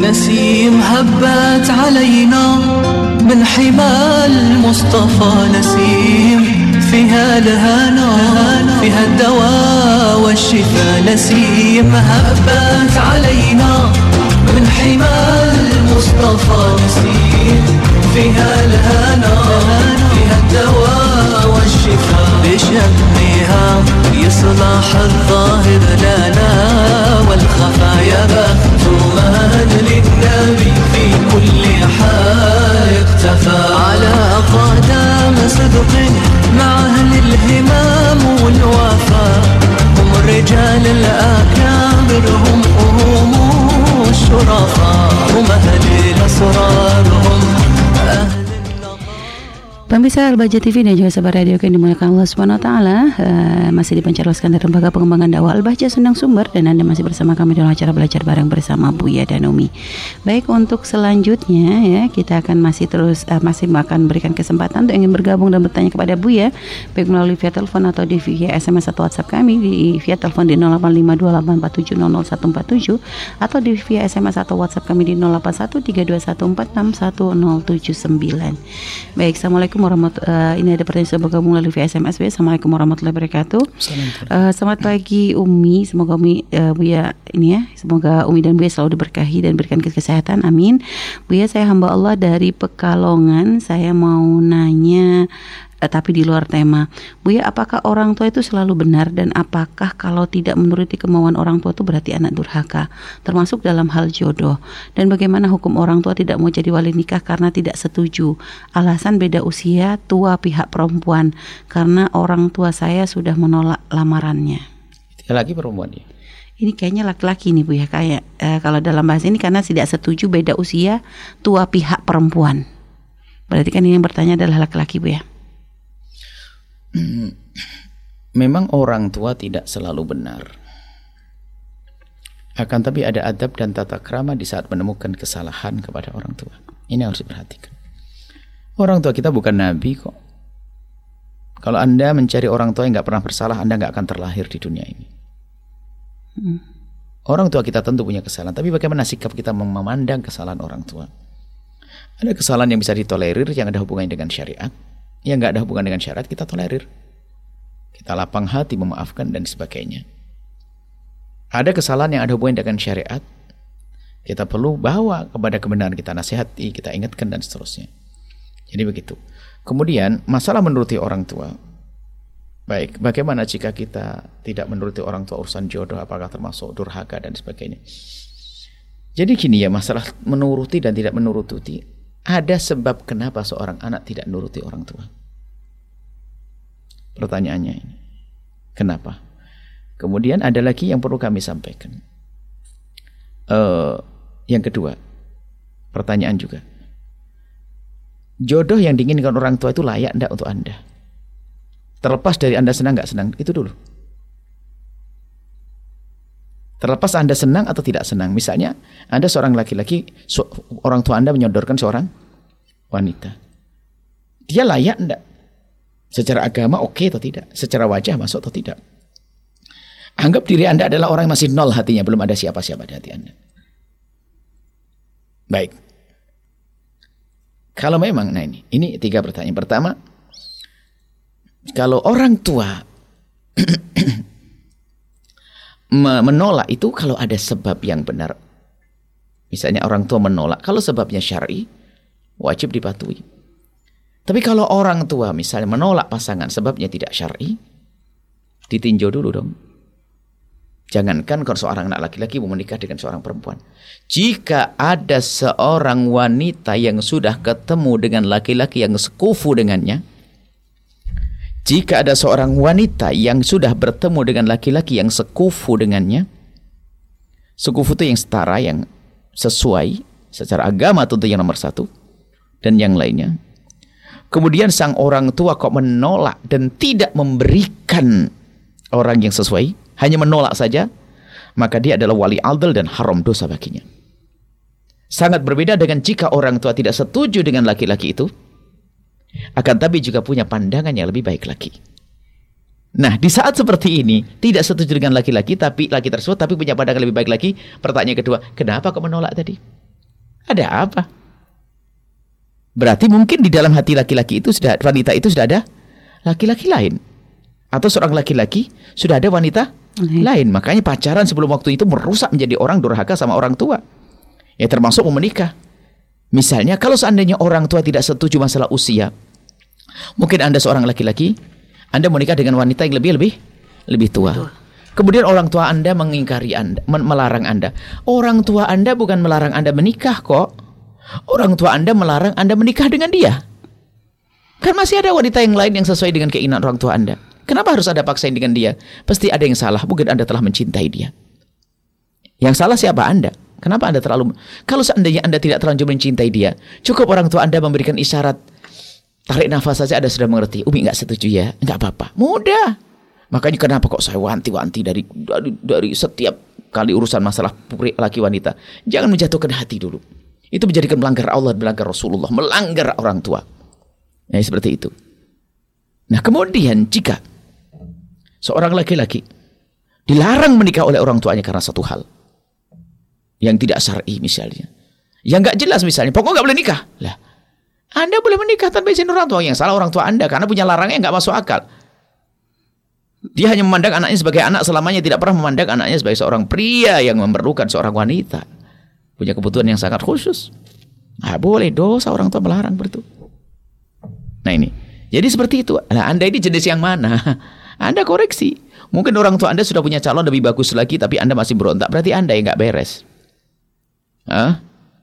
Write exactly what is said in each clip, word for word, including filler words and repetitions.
نسيم هبت علينا من حمى المصطفى نسيم فيها الهنا فيها الدواء والشفاء نسيم هبت علينا من حمى المصطفى نسيم فيها الهنا فيها الدواء والشفاء بشمها يصلح الظاهر لنا والخفايا بخت من للنبي في كل حال اختفى على قدم صدق مع أهل الهمام والوفاء هم الرجال الأكابر هم هم الشرفاء هم أهل الأسرار هم أهل. Pemirsa Al-Bahjah T V dan juga sahabat radio yang dimuliakan Allah Subhanahu wa taala, uh, masih dipancarkan dari Lembaga Pengembangan Dakwah Al-Bahjah Sendang Sumber dan Anda masih bersama kami dalam acara belajar bareng bersama Buya dan Umi. Baik, untuk selanjutnya ya, kita akan masih terus uh, masih akan berikan kesempatan untuk ingin bergabung dan bertanya kepada Buya baik melalui via telepon atau di via S M S atau WhatsApp kami di via telepon di nol delapan lima dua delapan empat tujuh nol nol satu empat tujuh atau di via S M S atau WhatsApp kami di nol delapan satu tiga dua satu empat enam satu nol tujuh sembilan. Baik, Assalamualaikum warahmatullahi uh, ini ada pertanyaan sudah bergabung melalui via S M S. Assalamualaikum warahmatullahi wabarakatuh. Uh, selamat pagi Umi, semoga Umi uh, Buya ini ya, semoga Umi dan Buya selalu diberkahi dan berikan kesehatan, amin. Buya, saya hamba Allah dari Pekalongan, saya mau nanya uh, tapi di luar tema. Buya, apakah orang tua itu selalu benar dan apakah kalau tidak menuruti kemauan orang tua itu berarti anak durhaka, termasuk dalam hal jodoh? Dan bagaimana hukum orang tua tidak mau jadi wali nikah karena tidak setuju? Alasan beda usia, tua pihak perempuan, karena orang tua saya sudah menolak lamarannya. Dia lagi perempuan dia. Ini kayaknya laki-laki nih Bu ya, kayak uh, kalau dalam bahasa ini karena tidak setuju beda usia, tua pihak perempuan. Berarti kan ini yang bertanya adalah laki-laki Bu ya. Memang orang tua tidak selalu benar. Akan tapi ada adab dan tata krama di saat menemukan kesalahan kepada orang tua. Ini harus diperhatikan. Orang tua kita bukan nabi kok. Kalau Anda mencari orang tua yang gak pernah bersalah, Anda gak akan terlahir di dunia ini. Hmm. Orang tua kita tentu punya kesalahan, tapi bagaimana sikap kita memandang kesalahan orang tua? Ada kesalahan yang bisa ditolerir, yang ada hubungannya dengan syariat. Yang gak ada hubungan dengan syariat kita tolerir, kita lapang hati memaafkan dan sebagainya. Ada kesalahan yang ada hubungan dengan syariat, kita perlu bawa kepada kebenaran, kita nasihati, kita ingatkan dan seterusnya. Jadi begitu. Kemudian masalah menuruti orang tua. Baik, bagaimana jika kita tidak menuruti orang tua urusan jodoh, apakah termasuk durhaka dan sebagainya? Jadi gini ya, masalah menuruti dan tidak menuruti, ada sebab kenapa seorang anak tidak menuruti orang tua. Pertanyaannya ini, kenapa? Kemudian ada lagi yang perlu kami sampaikan. Uh, yang kedua, pertanyaan juga. Jodoh yang diinginkan orang tua itu layak enggak untuk Anda? Terlepas dari Anda senang enggak senang, itu dulu. Terlepas Anda senang atau tidak senang. Misalnya, Anda seorang laki-laki, so, orang tua Anda menyodorkan seorang wanita. Dia layak enggak? Secara agama oke okay atau tidak? Secara wajah masuk atau tidak? Anggap diri Anda adalah orang yang masih nol hatinya, belum ada siapa-siapa di hati Anda. Baik. Kalau memang, nah ini, ini tiga pertanyaan. Pertama, kalau orang tua menolak itu kalau ada sebab yang benar. Misalnya orang tua menolak, kalau sebabnya syar'i, wajib dipatuhi. Tapi kalau orang tua misalnya menolak pasangan sebabnya tidak syar'i, ditinjau dulu dong. Jangankan kalau seorang anak laki-laki mau menikah dengan seorang perempuan. Jika ada seorang wanita yang sudah ketemu dengan laki-laki yang sekufu dengannya, jika ada seorang wanita yang sudah bertemu dengan laki-laki yang sekufu dengannya, sekufu itu yang setara, yang sesuai secara agama tentu yang nomor satu, dan yang lainnya. Kemudian sang orang tua kok menolak dan tidak memberikan orang yang sesuai, hanya menolak saja, maka dia adalah wali aldal dan haram dosa baginya. Sangat berbeda dengan jika orang tua tidak setuju dengan laki-laki itu, akan tapi juga punya pandangan yang lebih baik lagi. Nah, di saat seperti ini, tidak setuju dengan laki-laki, tapi laki tersebut tapi punya pandangan lebih baik lagi. Pertanyaan kedua, kenapa kok menolak tadi? Ada apa? Berarti mungkin di dalam hati laki-laki itu sudah, wanita itu sudah ada laki-laki lain. Atau seorang laki-laki sudah ada wanita lain. lain. Makanya pacaran sebelum waktu itu merusak menjadi orang durhaka sama orang tua. Ya termasuk mau menikah. Misalnya kalau seandainya orang tua tidak setuju masalah usia, mungkin Anda seorang laki-laki, Anda menikah dengan wanita yang lebih lebih lebih tua. Betul. Kemudian orang tua Anda mengingkari Anda, melarang Anda. Orang tua Anda bukan melarang Anda menikah kok. Orang tua Anda melarang Anda menikah dengan dia. Kan masih ada wanita yang lain yang sesuai dengan keinginan orang tua Anda. Kenapa harus ada paksain dengan dia? Pasti ada yang salah. Mungkin Anda telah mencintai dia. Yang salah siapa? Anda. Kenapa Anda terlalu... Kalau seandainya Anda tidak terlanjur mencintai dia, cukup orang tua Anda memberikan isyarat. Tarik nafas saja Anda sudah mengerti. Umi nggak setuju ya? Nggak apa-apa. Mudah. Makanya kenapa kok saya wanti-wanti dari, dari, dari setiap kali urusan masalah laki wanita. Jangan menjatuhkan hati dulu. Itu menjadikan melanggar Allah, melanggar Rasulullah, melanggar orang tua. Ya, seperti itu. Nah kemudian jika seorang laki-laki dilarang menikah oleh orang tuanya karena satu hal yang tidak syar'i misalnya, yang nggak jelas misalnya, pokoknya nggak boleh nikah. Lah, Anda boleh menikah tanpa izin orang tua. Yang salah orang tua Anda karena punya larangan yang nggak masuk akal. Dia hanya memandang anaknya sebagai anak, selamanya tidak pernah memandang anaknya sebagai seorang pria yang memerlukan seorang wanita. Punya kebutuhan yang sangat khusus. Nah, boleh, dosa orang tua melarang begitu. Nah ini, jadi seperti itu. Nah Anda ini jenis yang mana? Anda koreksi. Mungkin orang tua Anda sudah punya calon lebih bagus lagi, tapi Anda masih berontak. Berarti Anda yang nggak beres. Hah?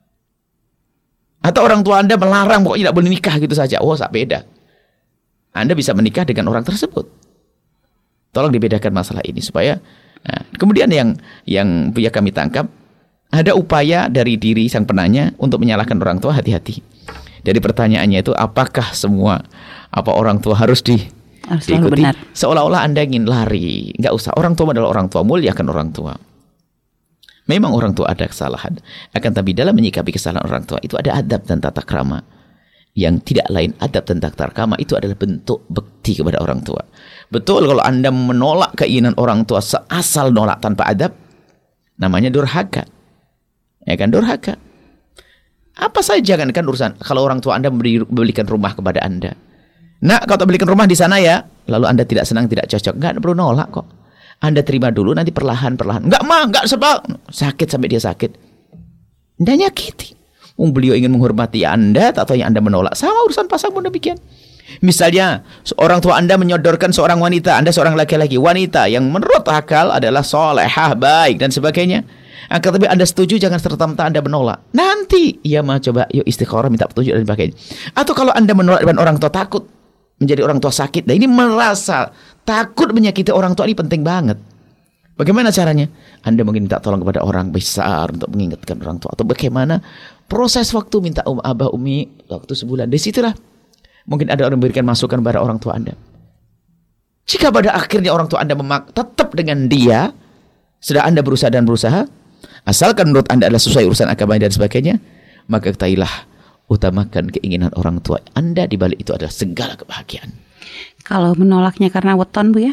Atau orang tua Anda melarang pokoknya tidak boleh nikah gitu saja. Oh, tak beda. Anda bisa menikah dengan orang tersebut. Tolong dibedakan masalah ini supaya. Nah, kemudian yang yang ya kami tangkap, ada upaya dari diri sang penanya untuk menyalahkan orang tua. Hati-hati. Dari pertanyaannya itu, apakah semua apa orang tua harus di harus diikuti? Benar. Seolah-olah Anda ingin lari. Nggak usah. Orang tua adalah orang tua. Muliakan orang tua. Memang orang tua ada kesalahan. Akan tapi dalam menyikapi kesalahan orang tua itu ada adab dan tata krama. Yang tidak lain, adab dan tata krama itu adalah bentuk bekti kepada orang tua. Betul kalau Anda menolak keinginan orang tua seasal nolak tanpa adab, namanya durhaka. Ya kan, durhaka. Apa saja kan kan urusan kalau orang tua Anda memberi, membelikan rumah kepada Anda. Nah, kalau belikan rumah di sana ya, lalu Anda tidak senang, tidak cocok, enggak perlu nolak kok. Anda terima dulu, nanti perlahan-perlahan. Enggak mah, enggak sebab sakit sampai dia sakit. Anda nyakiti. Um, beliau ingin menghormati Anda, atau yang Anda menolak. Sama urusan pasang pun demikian. Misalnya, orang tua Anda menyodorkan seorang wanita, Anda seorang laki-laki, wanita yang menurut akal adalah solehah, baik dan sebagainya. Akan tapi Anda setuju, jangan serta-merta Anda menolak. Nanti ia mau coba, yuk istikharah, minta petunjuk dan sebagainya. Atau kalau Anda menolak dan orang tua takut menjadi orang tua sakit, nah ini merasa takut menyakiti orang tua, ini penting banget. Bagaimana caranya? Anda mungkin minta tolong kepada orang besar untuk mengingatkan orang tua, atau bagaimana proses waktu minta um, abah umi waktu sebulan. Di situlah mungkin ada orang memberikan masukan kepada orang tua Anda. Jika pada akhirnya orang tua Anda memak tetap dengan dia, sudah Anda berusaha dan berusaha, asalkan menurut Anda adalah sesuai urusan agama dan sebagainya, maka ketahuilah, utamakan keinginan orang tua Anda, di balik itu adalah segala kebahagiaan. Kalau menolaknya karena weton, Bu ya?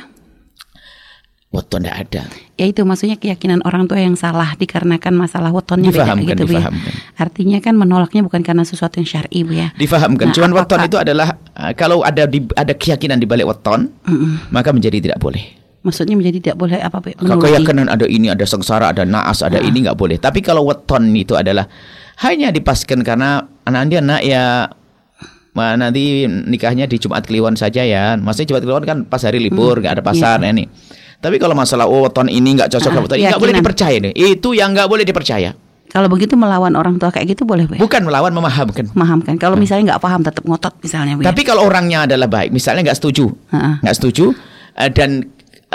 Weton tidak ada. Ya itu maksudnya keyakinan orang tua yang salah dikarenakan masalah wetonnya beda gitu, Bu ya. Artinya kan menolaknya bukan karena sesuatu yang syar'i, Bu ya. Difahamkan. Nah, cuman weton itu adalah uh, kalau ada di, ada keyakinan di balik weton, mm-mm. maka menjadi tidak boleh. Maksudnya menjadi tidak boleh apa, Bu? Keyakinan ada ini, ada sengsara, ada naas, ada nah. ini nggak boleh. Tapi kalau weton itu adalah hanya dipastikan karena anak dia nak ya nanti nikahnya di Jumat Kliwon saja ya. Maksudnya Jumat Kliwon kan pas hari libur, nggak hmm, ada pasar iya. ya nih. Tapi kalau masalah oh weton ini nggak cocok, ah, weton ini nggak boleh dipercaya nih. Itu yang nggak boleh dipercaya. Kalau begitu melawan orang tua kayak gitu boleh, Bu? Bukan melawan, memahamkan. Memahamkan. Kalau nah. misalnya nggak paham tetap ngotot misalnya, Bu. Tapi ya? Kalau orangnya adalah baik, misalnya nggak setuju, uh-uh. nggak setuju uh, dan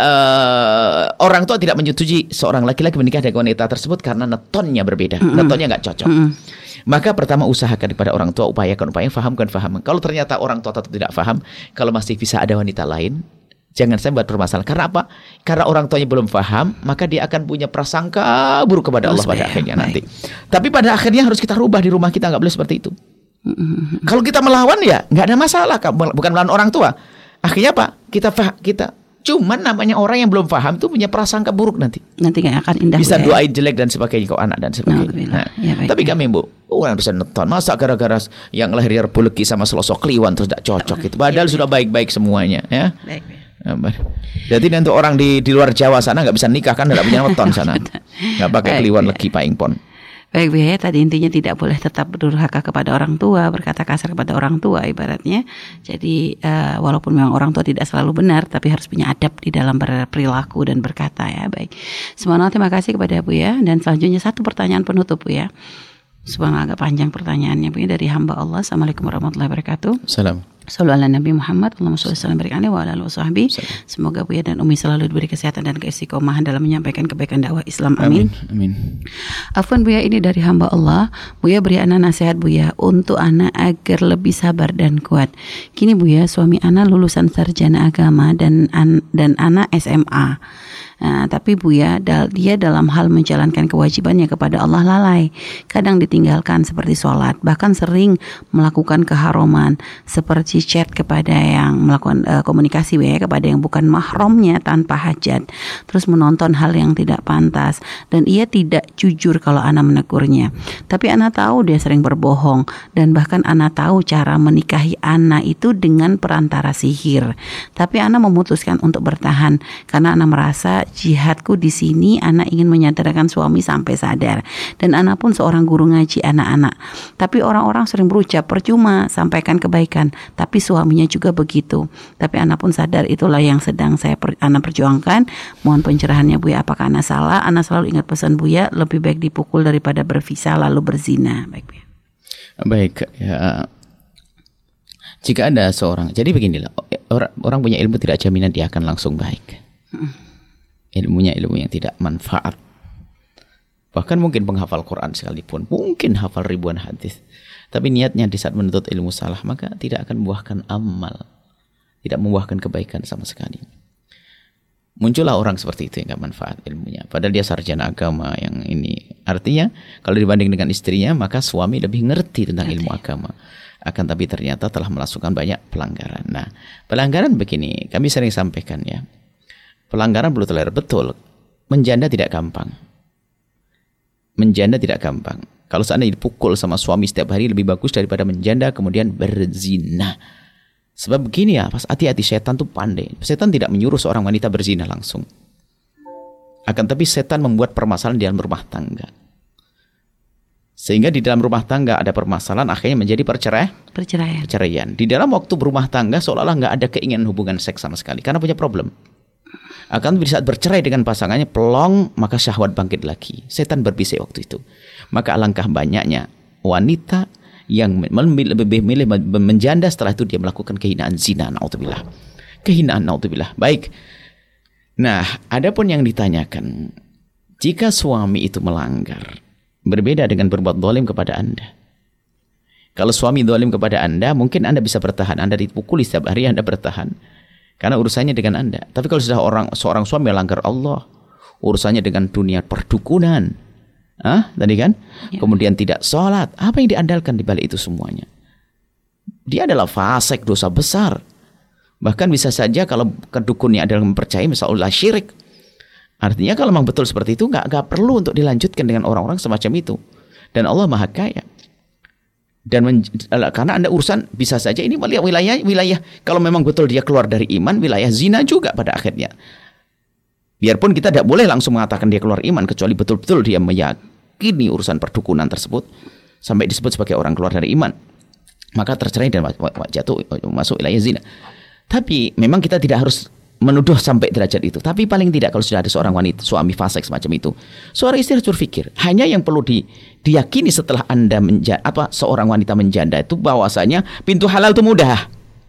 Uh, orang tua tidak menyetujui seorang laki-laki menikah dengan wanita tersebut karena netonnya berbeda, mm-hmm. netonnya nggak cocok. Mm-hmm. Maka pertama usahakan kepada orang tua, upayakan, upayakan, fahamkan, fahamkan. Kalau ternyata orang tua tetap tidak faham, kalau masih bisa ada wanita lain, jangan saya buat permasalahan. Karena apa? Karena orang tuanya belum faham, maka dia akan punya prasangka buruk kepada Allah pada akhirnya nanti. Tapi pada akhirnya harus kita rubah di rumah kita, nggak boleh seperti itu. Mm-hmm. Kalau kita melawan ya nggak ada masalah, bukan melawan orang tua. Akhirnya apa? Kita kita Cuman namanya orang yang belum paham itu punya prasangka buruk nanti. Nanti nggak akan indah. Bisa ya. doain jelek dan sebagainya kau anak dan sebagainya. Nah, ya, tapi kami Bu, orang bisa nonton. Masa gara-gara yang lahir Rabu Legi sama Selasa Kliwon terus tidak cocok itu. Padahal ya, sudah baik-baik semuanya, ya. Baik. Jadi untuk orang di di luar Jawa sana nggak bisa nikah kan, nggak punya nonton sana. Nggak pakai Kliwon Legi Paing Pon. Baik, Bu, ya, tadi intinya tidak boleh tetap berdurhaka kepada orang tua, berkata kasar kepada orang tua ibaratnya. Jadi uh, walaupun memang orang tua tidak selalu benar, tapi harus punya adab di dalam berperilaku dan berkata, ya. Baik. Semoga terima kasih kepada Bu, ya. Dan selanjutnya satu pertanyaan penutup, Bu, ya. Sebenarnya agak panjang pertanyaannya, Bu, ya, dari hamba Allah. Assalamualaikum warahmatullahi wabarakatuh. Salam. Sallallahu ala Nabi Muhammad, Allahumma sholli wa sallim wa ala alihi wa sahbihi. Semoga Buya dan Umi selalu diberi kesehatan dan keistiqomahan dalam menyampaikan kebaikan dakwah Islam. Amin. Amin. Amin. Afwan Buya, ini dari hamba Allah. Buya beri ana nasihat Buya untuk ana agar lebih sabar dan kuat. Kini Buya, suami ana lulusan sarjana agama dan an, dan ana S M A. Nah, tapi Buya, dia dalam hal menjalankan kewajibannya kepada Allah lalai. Kadang ditinggalkan seperti sholat, bahkan sering melakukan keharuman seperti chat kepada yang melakukan uh, komunikasi ya, kepada yang bukan mahramnya tanpa hajat, terus menonton hal yang tidak pantas, dan ia tidak jujur kalau ana menegurnya. Tapi ana tahu dia sering berbohong, dan bahkan ana tahu cara menikahi ana itu dengan perantara sihir. Tapi ana memutuskan untuk bertahan karena ana merasa jihadku di sini, ana ingin menyadarkan suami sampai sadar. Dan ana pun seorang guru ngaji anak-anak. Tapi orang-orang sering berucap percuma sampaikan kebaikan, tapi suaminya juga begitu. Tapi ana pun sadar itulah yang sedang saya per, ana perjuangkan. Mohon pencerahannya Buya, apakah ana salah? Ana selalu ingat pesan Buya, lebih baik dipukul daripada berpisah lalu berzina. Baik Buya. Baik ya. Jika ada seorang, jadi beginilah, orang, orang punya ilmu tidak jaminan dia akan langsung baik. Hmm. Ilmunya ilmu yang tidak manfaat. Bahkan mungkin penghafal Quran sekalipun, mungkin hafal ribuan hadis, tapi niatnya di saat menuntut ilmu salah, maka tidak akan membuahkan amal, tidak membuahkan kebaikan sama sekali. Muncullah orang seperti itu yang gak manfaat ilmunya, padahal dia sarjana agama yang ini. Artinya kalau dibanding dengan istrinya, maka suami lebih ngerti tentang ilmu agama. Akan tapi ternyata telah melakukan banyak pelanggaran. Nah, pelanggaran begini, kami sering sampaikan ya. Pelanggaran perlu tolerir, betul. Menjanda tidak gampang. Menjanda tidak gampang. Kalau seandainya dipukul sama suami setiap hari, lebih bagus daripada menjanda kemudian berzina. Sebab begini ya, pas hati-hati, setan tuh pandai. Setan tidak menyuruh seorang wanita berzina langsung. Akan tapi setan membuat permasalahan di dalam rumah tangga. Sehingga di dalam rumah tangga ada permasalahan, akhirnya menjadi perceraian. Perceraian. Perceraian. Di dalam waktu berumah tangga seolah-olah nggak ada keinginan hubungan seks sama sekali, karena punya problem. Akan di saat bercerai dengan pasangannya, pelong, maka syahwat bangkit lagi. Setan berbisik waktu itu. Maka alangkah banyaknya wanita yang lebih milih menjanda, setelah itu dia melakukan kehinaan zina, naudzubillah. Kehinaan, naudzubillah. Baik. Nah, adapun yang ditanyakan, jika suami itu melanggar, berbeda dengan berbuat zalim kepada Anda. Kalau suami zalim kepada Anda, mungkin Anda bisa bertahan. Anda dipukuli setiap hari, Anda bertahan. Karena urusannya dengan Anda. Tapi kalau sudah orang seorang suami melanggar Allah, urusannya dengan dunia perdukunan, ah, tadi kan, ya. Kemudian tidak sholat, apa yang diandalkan di balik itu semuanya? Dia adalah fasik, dosa besar. Bahkan bisa saja kalau kedukunnya adalah mempercayai misalnya syirik. Artinya kalau memang betul seperti itu, nggak nggak perlu untuk dilanjutkan dengan orang-orang semacam itu. Dan Allah Maha Kaya. Dan men, karena Anda urusan bisa saja ini wilayah wilayah kalau memang betul dia keluar dari iman, wilayah zina juga pada akhirnya. Biarpun kita tidak boleh langsung mengatakan dia keluar iman, kecuali betul-betul dia meyakini urusan perdukunan tersebut sampai disebut sebagai orang keluar dari iman, maka tercerai dan jatuh masuk wilayah zina. Tapi memang kita tidak harus menuduh sampai derajat itu. Tapi paling tidak kalau sudah ada seorang wanita, suami fasik semacam itu, seorang istri harus berpikir. Hanya yang perlu di, diyakini setelah Anda menjanda, apa seorang wanita menjanda itu bahwasanya pintu halal itu mudah.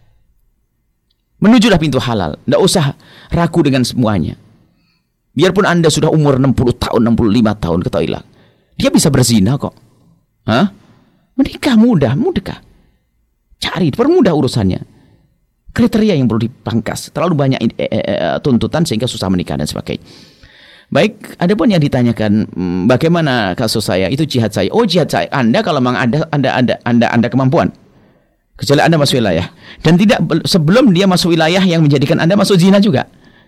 Menujulah pintu halal. Tidak usah ragu dengan semuanya. Biarpun Anda sudah umur enam puluh tahun, enam puluh lima tahun, ketahuilah. Dia bisa berzina kok. Hah? Menikah mudah, mudah. Cari, permudah urusannya. Kriteria yang perlu dipangkas, terlalu banyak e, e, e, tuntutan sehingga susah menikah dan sebagainya. Baik, ada pun yang ditanyakan, hmm, bagaimana kasus saya? Itu jihad saya. Oh, jihad saya. Anda kalau memang ada Anda Anda Anda Anda kemampuan. Kecuali Anda masuk wilayah dan tidak sebelum dia masuk wilayah yang menjadikan Anda masuk zina juga.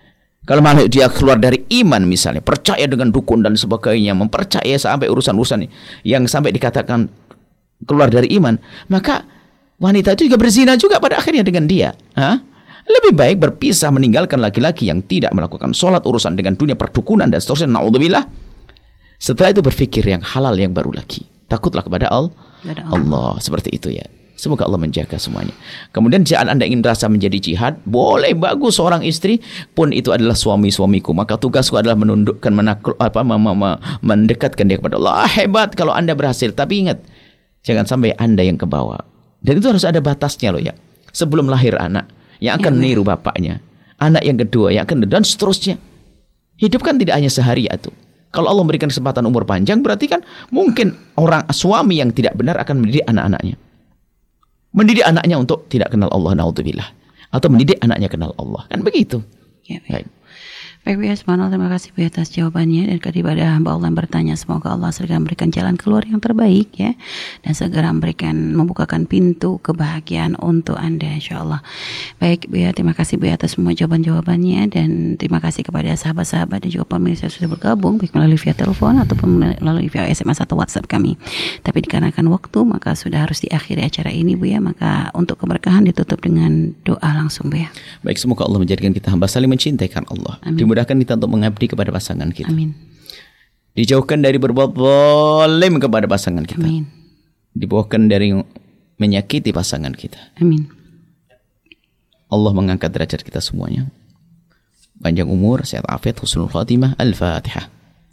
Kalau malah dia keluar dari iman misalnya, percaya dengan dukun dan sebagainya, mempercaya sampai urusan-urusan yang sampai dikatakan keluar dari iman, maka wanita itu juga berzina juga pada akhirnya dengan dia. Hah? Lebih baik berpisah, meninggalkan laki-laki yang tidak melakukan sholat, urusan dengan dunia perdukunan dan seterusnya. Na'udzubillah. Setelah itu berpikir yang halal yang baru lagi. Takutlah kepada Allah. Allah. Seperti itu ya. Semoga Allah menjaga semuanya. Kemudian jika Anda ingin merasa menjadi jihad, boleh, bagus. Seorang istri pun itu adalah suami-suamiku. Maka tugasku adalah menundukkan, menakul, apa, mendekatkan dia kepada Allah. Ah, hebat kalau Anda berhasil. Tapi ingat, jangan sampai Anda yang ke bawah. Dan itu harus ada batasnya loh ya. Sebelum lahir anak, yang akan meniru bapaknya. Anak yang kedua, yang akan, dan seterusnya. Hidup kan tidak hanya sehari itu. Kalau Allah memberikan kesempatan umur panjang, berarti kan mungkin orang suami yang tidak benar akan mendidik anak-anaknya. Mendidik anaknya untuk tidak kenal Allah, naudzubillah. Atau mendidik anaknya kenal Allah. Kan begitu. Ya, baik. Baik, Bu ya, subhanallah, terima kasih Bu atas jawabannya. Dan kepada hamba Allah yang bertanya, semoga Allah segera memberikan jalan keluar yang terbaik ya. Dan segera memberikan, membukakan pintu kebahagiaan untuk Anda, insyaAllah. Baik Bu ya, terima kasih Bu atas semua jawaban-jawabannya. Dan terima kasih kepada sahabat-sahabat dan juga pemirsa yang sudah bergabung, baik melalui via telepon ataupun melalui via S M S atau WhatsApp kami. Tapi dikarenakan waktu, maka sudah harus diakhiri acara ini Bu ya. Maka untuk keberkahan ditutup dengan doa langsung Bu ya. Baik, semoga Allah menjadikan kita hamba saling mencintai karena Allah. Amin. Dimudahkan kita untuk mengabdi kepada pasangan kita. Amin. Dijauhkan dari berbuat zalim kepada pasangan kita. Amin. Dijauhkan dari menyakiti pasangan kita. Amin. Allah mengangkat derajat kita semuanya. Panjang umur, sehat afiat, husnul khatimah. Al-Fatihah.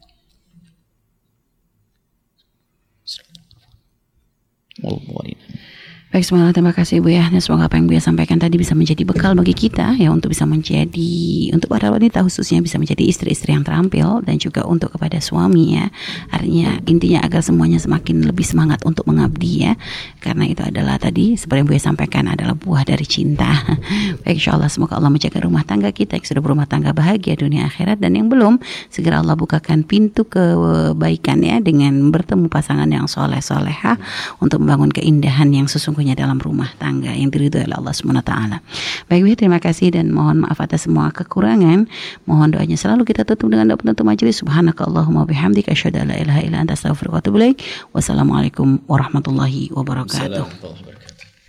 Wallahu. Baik, semoga terima kasih Bu ya. Dan semoga apa yang Bu ya sampaikan tadi bisa menjadi bekal bagi kita ya, untuk bisa menjadi, untuk para wanita khususnya bisa menjadi istri-istri yang terampil, dan juga untuk kepada suami ya. Artinya intinya agar semuanya semakin lebih semangat untuk mengabdi ya. Karena itu adalah tadi seperti yang Bu ya sampaikan adalah buah dari cinta. Baik, insyaallah semoga Allah menjaga rumah tangga kita yang sudah berumah tangga bahagia dunia akhirat, dan yang belum segera Allah bukakan pintu kebaikan ya, dengan bertemu pasangan yang soleh-soleha untuk membangun keindahan yang sesungguhnya dalam rumah tangga yang diridhoi oleh Allah Subhanahu wa taala. Baik, terima kasih dan mohon maaf atas semua kekurangan. Mohon doanya selalu kita tutup dengan doa penutup majelis. Subhanakallahumma bihamdika asyhadu an la ilaha illa anta astaghfiruka wa atubu ilaik. Wassalamualaikum warahmatullahi wabarakatuh.